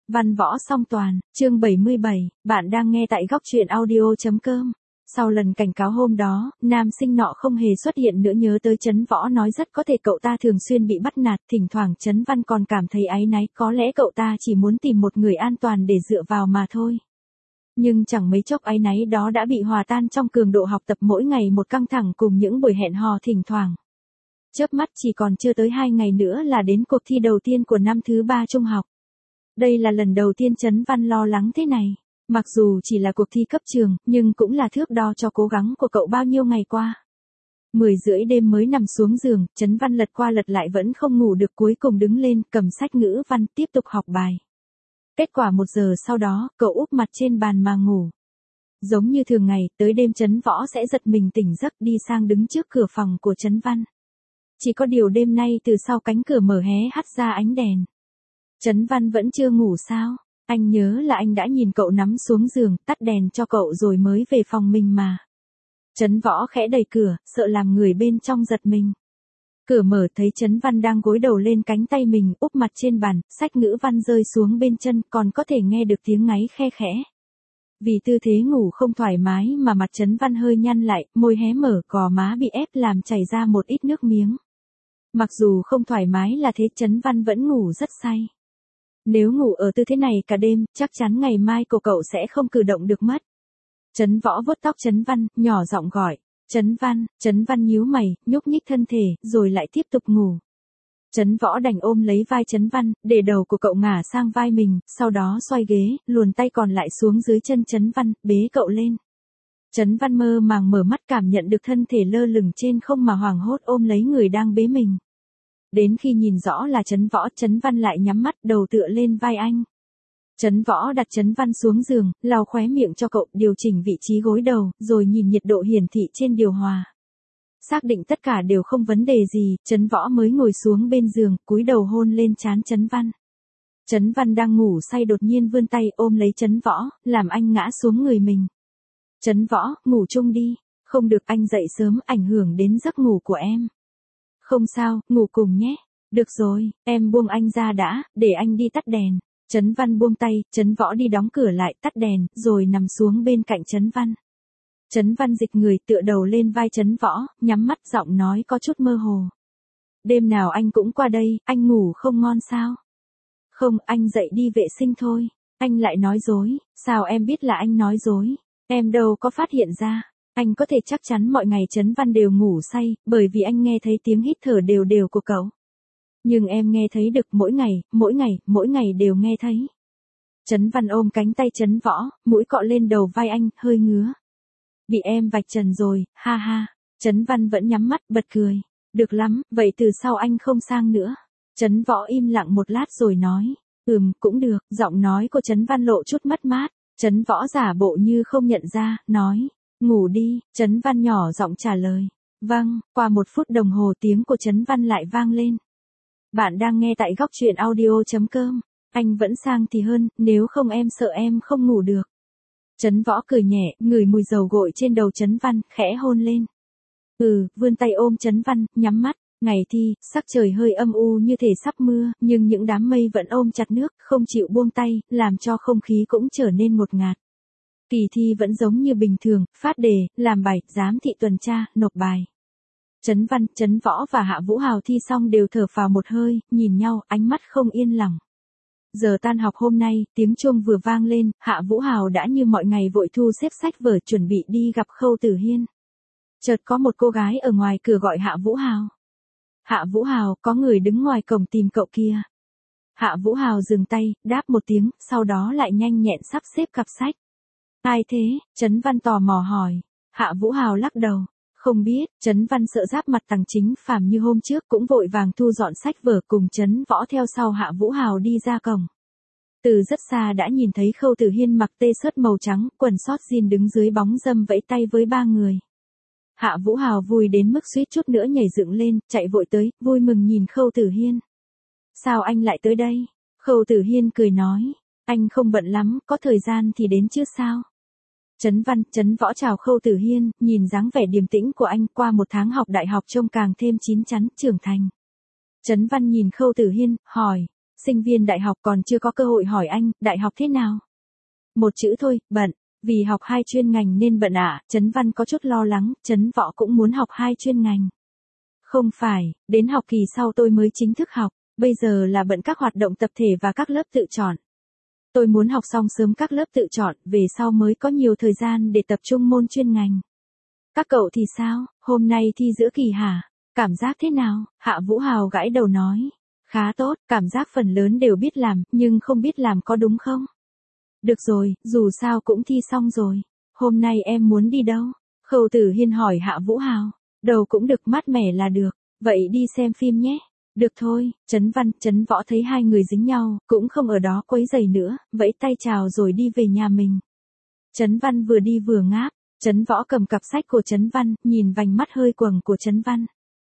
Văn võ song toàn, chương 77, bạn đang nghe tại góc truyện audio.com. Sau lần cảnh cáo hôm đó, nam sinh nọ không hề xuất hiện nữa, nhớ tới Trấn Võ nói rất có thể cậu ta thường xuyên bị bắt nạt, thỉnh thoảng Trấn Văn còn cảm thấy áy náy, có lẽ cậu ta chỉ muốn tìm một người an toàn để dựa vào mà thôi. Nhưng chẳng mấy chốc áy náy đó đã bị hòa tan trong cường độ học tập mỗi ngày một căng thẳng cùng những buổi hẹn hò thỉnh thoảng. Chớp mắt chỉ còn chưa tới 2 ngày nữa là đến cuộc thi đầu tiên của năm thứ 3 trung học. Đây là lần đầu tiên Trấn Văn lo lắng thế này. Mặc dù chỉ là cuộc thi cấp trường, nhưng cũng là thước đo cho cố gắng của cậu bao nhiêu ngày qua. 10 rưỡi đêm mới nằm xuống giường, Trấn Văn lật qua lật lại vẫn không ngủ được, cuối cùng đứng lên, cầm sách ngữ văn, tiếp tục học bài. Kết quả 1 giờ sau đó, cậu úp mặt trên bàn mà ngủ. Giống như thường ngày, tới đêm Trấn Võ sẽ giật mình tỉnh giấc đi sang đứng trước cửa phòng của Trấn Văn. Chỉ có điều đêm nay từ sau cánh cửa mở hé hắt ra ánh đèn. Trấn Văn vẫn chưa ngủ sao? Anh nhớ là anh đã nhìn cậu nằm xuống giường, tắt đèn cho cậu rồi mới về phòng mình mà. Trấn Võ khẽ đẩy cửa, sợ làm người bên trong giật mình. Cửa mở thấy Trấn Văn đang gối đầu lên cánh tay mình, úp mặt trên bàn, sách ngữ văn rơi xuống bên chân, còn có thể nghe được tiếng ngáy khe khẽ. Vì tư thế ngủ không thoải mái mà mặt Trấn Văn hơi nhăn lại, môi hé mở, gò má bị ép làm chảy ra một ít nước miếng. Mặc dù không thoải mái là thế, Trấn Văn vẫn ngủ rất say. Nếu ngủ ở tư thế này cả đêm, chắc chắn ngày mai cậu sẽ không cử động được mất. Trấn Võ vuốt tóc Trấn Văn, nhỏ giọng gọi. Trấn Văn nhíu mày, nhúc nhích thân thể, rồi lại tiếp tục ngủ. Trấn Võ đành ôm lấy vai Trấn Văn, để đầu của cậu ngả sang vai mình, sau đó xoay ghế, luồn tay còn lại xuống dưới chân Trấn Văn, bế cậu lên. Trấn Văn mơ màng mở mắt, cảm nhận được thân thể lơ lửng trên không mà hoảng hốt ôm lấy người đang bế mình. Đến khi nhìn rõ là Trấn Võ, Trấn Văn lại nhắm mắt, đầu tựa lên vai anh. Trấn Võ đặt Trấn Văn xuống giường, lau khóe miệng cho cậu, điều chỉnh vị trí gối đầu, rồi nhìn nhiệt độ hiển thị trên điều hòa. Xác định tất cả đều không vấn đề gì, Trấn Võ mới ngồi xuống bên giường, cúi đầu hôn lên trán Trấn Văn. Trấn Văn đang ngủ say đột nhiên vươn tay ôm lấy Trấn Võ, làm anh ngã xuống người mình. Trấn Võ, ngủ chung đi. Không được, anh dậy sớm, ảnh hưởng đến giấc ngủ của em. Không sao, ngủ cùng nhé. Được rồi, em buông anh ra đã, để anh đi tắt đèn. Trấn Văn buông tay, Trấn Võ đi đóng cửa lại, tắt đèn, rồi nằm xuống bên cạnh Trấn Văn. Trấn Văn dịch người tựa đầu lên vai Trấn Võ, nhắm mắt, giọng nói có chút mơ hồ. Đêm nào anh cũng qua đây, anh ngủ không ngon sao? Không, anh dậy đi vệ sinh thôi. Anh lại nói dối, sao em biết là anh nói dối? Em đâu có phát hiện ra. Anh có thể chắc chắn mọi ngày Trấn Văn đều ngủ say, bởi vì anh nghe thấy tiếng hít thở đều đều của cậu. Nhưng em nghe thấy được mỗi ngày đều nghe thấy. Trấn Văn ôm cánh tay Trấn Võ, mũi cọ lên đầu vai anh, hơi ngứa. Bị em vạch trần rồi, ha ha. Trấn Văn vẫn nhắm mắt, bật cười. Được lắm, vậy từ sau anh không sang nữa. Trấn Võ im lặng một lát rồi nói. Cũng được. Giọng nói của Trấn Văn lộ chút mất mát. Trấn Võ giả bộ như không nhận ra, nói. Ngủ đi. Trấn Văn nhỏ giọng trả lời. Vâng. Qua 1 phút đồng hồ tiếng của Trấn Văn lại vang lên. Bạn đang nghe tại góc truyện audio.com. Anh vẫn sang thì hơn, nếu không em sợ em không ngủ được. Trấn Võ cười nhẹ, ngửi mùi dầu gội trên đầu Trấn Văn, khẽ hôn lên. Vươn tay ôm Trấn Văn, nhắm mắt. Ngày thi, sắc trời hơi âm u như thể sắp mưa, nhưng những đám mây vẫn ôm chặt nước, không chịu buông tay, làm cho không khí cũng trở nên ngột ngạt. Kỳ thi vẫn giống như bình thường, phát đề, làm bài, giám thị tuần tra, nộp bài. Trấn Văn, Trấn Võ và Hạ Vũ Hào thi xong đều thở phào một hơi, nhìn nhau, ánh mắt không yên lòng. Giờ tan học hôm nay, tiếng chuông vừa vang lên, Hạ Vũ Hào đã như mọi ngày vội thu xếp sách vở chuẩn bị đi gặp Khâu Tử Hiên. Chợt có một cô gái ở ngoài cửa gọi Hạ Vũ Hào. Hạ Vũ Hào, có người đứng ngoài cổng tìm cậu kia. Hạ Vũ Hào dừng tay, đáp một tiếng, sau đó lại nhanh nhẹn sắp xếp cặp sách. Ai thế? Trấn Văn tò mò hỏi. Hạ Vũ Hào lắc đầu. Không biết. Trấn Văn sợ giáp mặt Tằng Chính Phàm như hôm trước, cũng vội vàng thu dọn sách vở cùng Trấn Võ theo sau Hạ Vũ Hào đi ra cổng. Từ rất xa đã nhìn thấy Khâu Tử Hiên mặc t-shirt màu trắng, quần sót jean đứng dưới bóng râm vẫy tay với 3 người. Hạ Vũ Hào vui đến mức suýt chút nữa nhảy dựng lên, chạy vội tới, vui mừng nhìn Khâu Tử Hiên. Sao anh lại tới đây? Khâu Tử Hiên cười nói. Anh không bận lắm, có thời gian thì đến chứ sao? Trấn Văn, Trấn Võ chào Khâu Tử Hiên, nhìn dáng vẻ điềm tĩnh của anh, qua 1 tháng học đại học trông càng thêm chín chắn, trưởng thành. Trấn Văn nhìn Khâu Tử Hiên, hỏi. Sinh viên đại học còn chưa có cơ hội hỏi anh, đại học thế nào? Một chữ thôi, bận. Vì học 2 chuyên ngành nên bận ạ. Trấn Văn có chút lo lắng, Trấn Võ cũng muốn học 2 chuyên ngành. Không phải, đến học kỳ sau tôi mới chính thức học, bây giờ là bận các hoạt động tập thể và các lớp tự chọn. Tôi muốn học xong sớm các lớp tự chọn, về sau mới có nhiều thời gian để tập trung môn chuyên ngành. Các cậu thì sao, hôm nay thi giữa kỳ hả? Cảm giác thế nào? Hạ Vũ Hào gãi đầu nói. Khá tốt, cảm giác phần lớn đều biết làm, nhưng không biết làm có đúng không? Được rồi, dù sao cũng thi xong rồi. Hôm nay em muốn đi đâu? Khâu Tử Hiên hỏi Hạ Vũ Hào. Đâu cũng được, mát mẻ là được. Vậy đi xem phim nhé. Được thôi, Trấn Văn, Trấn Võ thấy hai người dính nhau, cũng không ở đó quấy rầy nữa, vẫy tay chào rồi đi về nhà mình. Trấn Văn vừa đi vừa ngáp, Trấn Võ cầm cặp sách của Trấn Văn, nhìn vành mắt hơi quầng của Trấn Văn.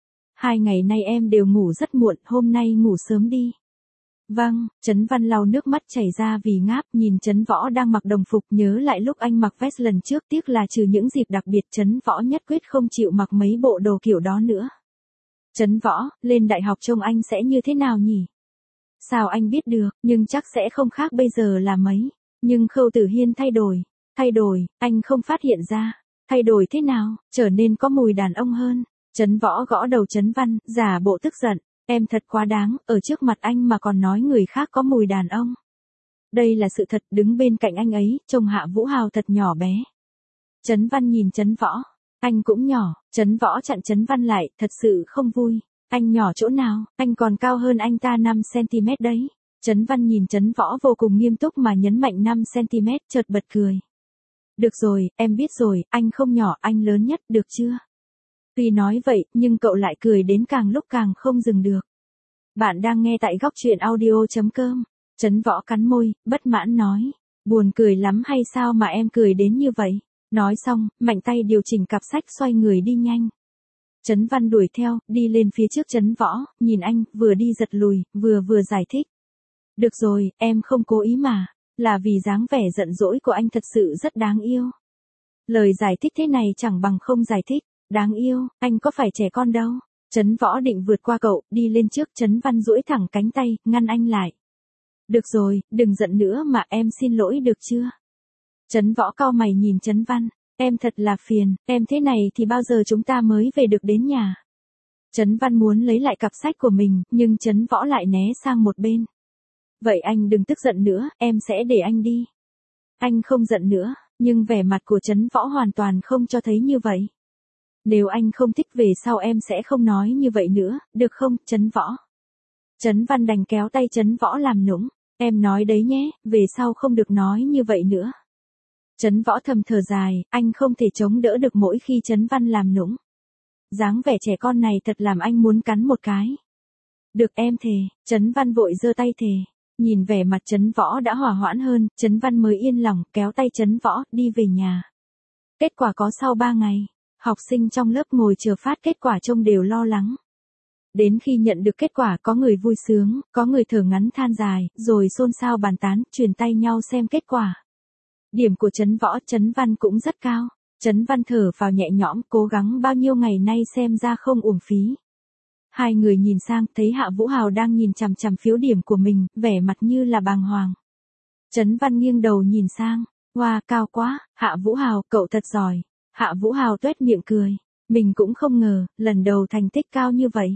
2 ngày nay em đều ngủ rất muộn, hôm nay ngủ sớm đi. Vâng, Trấn Văn lau nước mắt chảy ra vì ngáp, nhìn Trấn Võ đang mặc đồng phục, nhớ lại lúc anh mặc vest lần trước, tiếc là trừ những dịp đặc biệt Trấn Võ nhất quyết không chịu mặc mấy bộ đồ kiểu đó nữa. Trấn Võ, lên đại học trông anh sẽ như thế nào nhỉ? Sao anh biết được, nhưng chắc sẽ không khác bây giờ là mấy. Nhưng Khâu Tử Hiên thay đổi, anh không phát hiện ra. Thay đổi thế nào, trở nên có mùi đàn ông hơn. Trấn Võ gõ đầu Trấn Văn, giả bộ tức giận. Em thật quá đáng, ở trước mặt anh mà còn nói người khác có mùi đàn ông. Đây là sự thật, đứng bên cạnh anh ấy, trông Hạ Vũ Hào thật nhỏ bé. Trấn Văn nhìn Trấn Võ. Anh cũng nhỏ, Trấn Võ chặn Trấn Văn lại, thật sự không vui. Anh nhỏ chỗ nào, anh còn cao hơn anh ta 5cm đấy. Trấn Văn nhìn Trấn Võ vô cùng nghiêm túc mà nhấn mạnh 5cm, chợt bật cười. Được rồi, em biết rồi, anh không nhỏ, anh lớn nhất, được chưa? Tuy nói vậy, nhưng cậu lại cười đến càng lúc càng không dừng được. Bạn đang nghe tại góc truyện audio.com. Trấn Võ cắn môi, bất mãn nói. Buồn cười lắm hay sao mà em cười đến như vậy? Nói xong, mạnh tay điều chỉnh cặp sách xoay người đi nhanh. Trấn Văn đuổi theo, đi lên phía trước Trấn Võ, nhìn anh, vừa đi giật lùi, vừa giải thích. Được rồi, em không cố ý mà, là vì dáng vẻ giận dỗi của anh thật sự rất đáng yêu. Lời giải thích thế này chẳng bằng không giải thích. Đáng yêu, anh có phải trẻ con đâu. Trấn Võ định vượt qua cậu, đi lên trước, Trấn Văn duỗi thẳng cánh tay, ngăn anh lại. Được rồi, đừng giận nữa mà, em xin lỗi được chưa? Trấn Võ cau mày nhìn Trấn Văn, em thật là phiền, em thế này thì bao giờ chúng ta mới về được đến nhà? Trấn Văn muốn lấy lại cặp sách của mình, nhưng Trấn Võ lại né sang một bên. Vậy anh đừng tức giận nữa, em sẽ để anh đi. Anh không giận nữa, nhưng vẻ mặt của Trấn Võ hoàn toàn không cho thấy như vậy. Nếu anh không thích về sau em sẽ không nói như vậy nữa, được không, Trấn Võ? Trấn Văn đành kéo tay Trấn Võ làm nũng. Em nói đấy nhé, về sau không được nói như vậy nữa. Trấn Võ thầm thở dài, anh không thể chống đỡ được mỗi khi Trấn Văn làm nũng. Dáng vẻ trẻ con này thật làm anh muốn cắn một cái. Được em thề, Trấn Văn vội giơ tay thề. Nhìn vẻ mặt Trấn Võ đã hòa hoãn hơn, Trấn Văn mới yên lòng, kéo tay Trấn Võ, đi về nhà. Kết quả có sau 3 ngày. Học sinh trong lớp ngồi chờ phát kết quả trông đều lo lắng. Đến khi nhận được kết quả có người vui sướng, có người thở ngắn than dài, rồi xôn xao bàn tán, truyền tay nhau xem kết quả. Điểm của Trấn Võ, Trấn Văn cũng rất cao. Trấn Văn thở vào nhẹ nhõm, cố gắng bao nhiêu ngày nay xem ra không uổng phí. Hai người nhìn sang, thấy Hạ Vũ Hào đang nhìn chằm chằm phiếu điểm của mình, vẻ mặt như là bàng hoàng. Trấn Văn nghiêng đầu nhìn sang, wow, cao quá, Hạ Vũ Hào, cậu thật giỏi. Hạ Vũ Hào tuét miệng cười. Mình cũng không ngờ, lần đầu thành tích cao như vậy.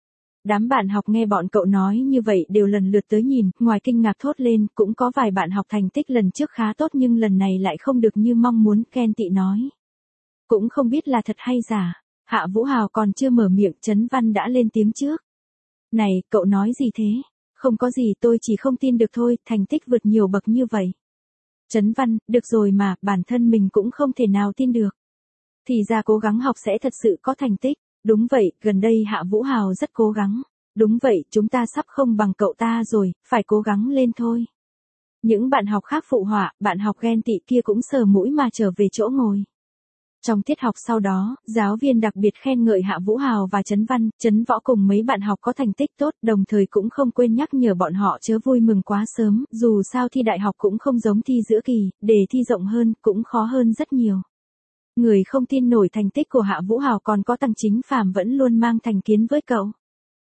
Đám bạn học nghe bọn cậu nói như vậy đều lần lượt tới nhìn, ngoài kinh ngạc thốt lên, cũng có vài bạn học thành tích lần trước khá tốt nhưng lần này lại không được như mong muốn, ghen tị nói. Cũng không biết là thật hay giả. Hạ Vũ Hào còn chưa mở miệng, Trấn Văn đã lên tiếng trước. Này, cậu nói gì thế? Không có gì, tôi chỉ không tin được thôi, thành tích vượt nhiều bậc như vậy. Trấn Văn, được rồi mà, bản thân mình cũng không thể nào tin được. Thì ra cố gắng học sẽ thật sự có thành tích. Đúng vậy, gần đây Hạ Vũ Hào rất cố gắng. Đúng vậy, chúng ta sắp không bằng cậu ta rồi, phải cố gắng lên thôi. Những bạn học khác phụ họa, bạn học ghen tị kia cũng sờ mũi mà trở về chỗ ngồi. Trong tiết học sau đó, giáo viên đặc biệt khen ngợi Hạ Vũ Hào và Trấn Văn, Trấn Võ cùng mấy bạn học có thành tích tốt, đồng thời cũng không quên nhắc nhở bọn họ chớ vui mừng quá sớm, dù sao thi đại học cũng không giống thi giữa kỳ, đề thi rộng hơn, cũng khó hơn rất nhiều. Người không tin nổi thành tích của Hạ Vũ Hào còn có Tăng Chính Phàm vẫn luôn mang thành kiến với cậu.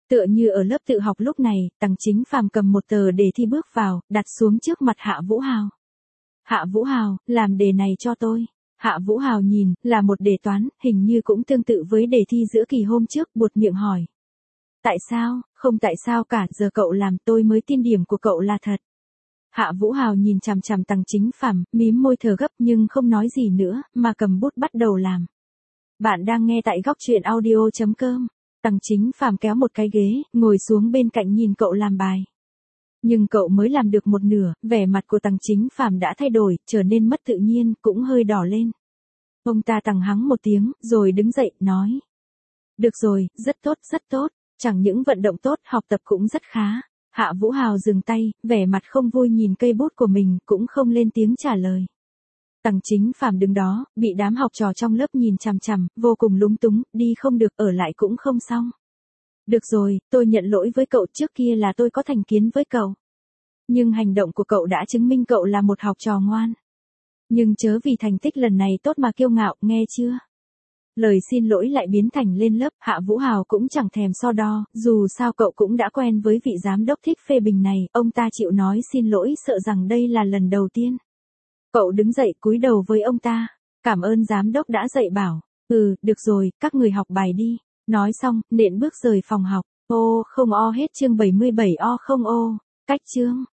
Tựa như ở lớp tự học lúc này, Tằng Chính Phàm cầm một tờ đề thi bước vào, đặt xuống trước mặt Hạ Vũ Hào. Hạ Vũ Hào, làm đề này cho tôi. Hạ Vũ Hào nhìn, là một đề toán, hình như cũng tương tự với đề thi giữa kỳ hôm trước, buột miệng hỏi. Tại sao, không tại sao cả, giờ cậu làm tôi mới tin điểm của cậu là thật. Hạ Vũ Hào nhìn chằm chằm Tằng Chính Phàm, mím môi thở gấp nhưng không nói gì nữa, mà cầm bút bắt đầu làm. Bạn đang nghe tại góc truyện audio.com. Tằng Chính Phàm kéo một cái ghế, ngồi xuống bên cạnh nhìn cậu làm bài. Nhưng cậu mới làm được một nửa, vẻ mặt của Tằng Chính Phàm đã thay đổi, trở nên mất tự nhiên, cũng hơi đỏ lên. Ông ta tằng hắng một tiếng, rồi đứng dậy, nói. Được rồi, rất tốt, chẳng những vận động tốt, học tập cũng rất khá. Hạ Vũ Hào dừng tay, vẻ mặt không vui nhìn cây bút của mình, cũng không lên tiếng trả lời. Tằng Chính Phàm đứng đó, bị đám học trò trong lớp nhìn chằm chằm, vô cùng lúng túng, đi không được, ở lại cũng không xong. Được rồi, tôi nhận lỗi với cậu, trước kia là tôi có thành kiến với cậu. Nhưng hành động của cậu đã chứng minh cậu là một học trò ngoan. Nhưng chớ vì thành tích lần này tốt mà kiêu ngạo, nghe chưa? Lời xin lỗi lại biến thành lên lớp, Hạ Vũ Hào cũng chẳng thèm so đo, dù sao cậu cũng đã quen với vị giám đốc thích phê bình này, ông ta chịu nói xin lỗi sợ rằng đây là lần đầu tiên. Cậu đứng dậy cúi đầu với ông ta, cảm ơn giám đốc đã dạy bảo, được rồi, các người học bài đi. Nói xong, nện bước rời phòng học, ô không o hết chương 77 o không ô, cách chương.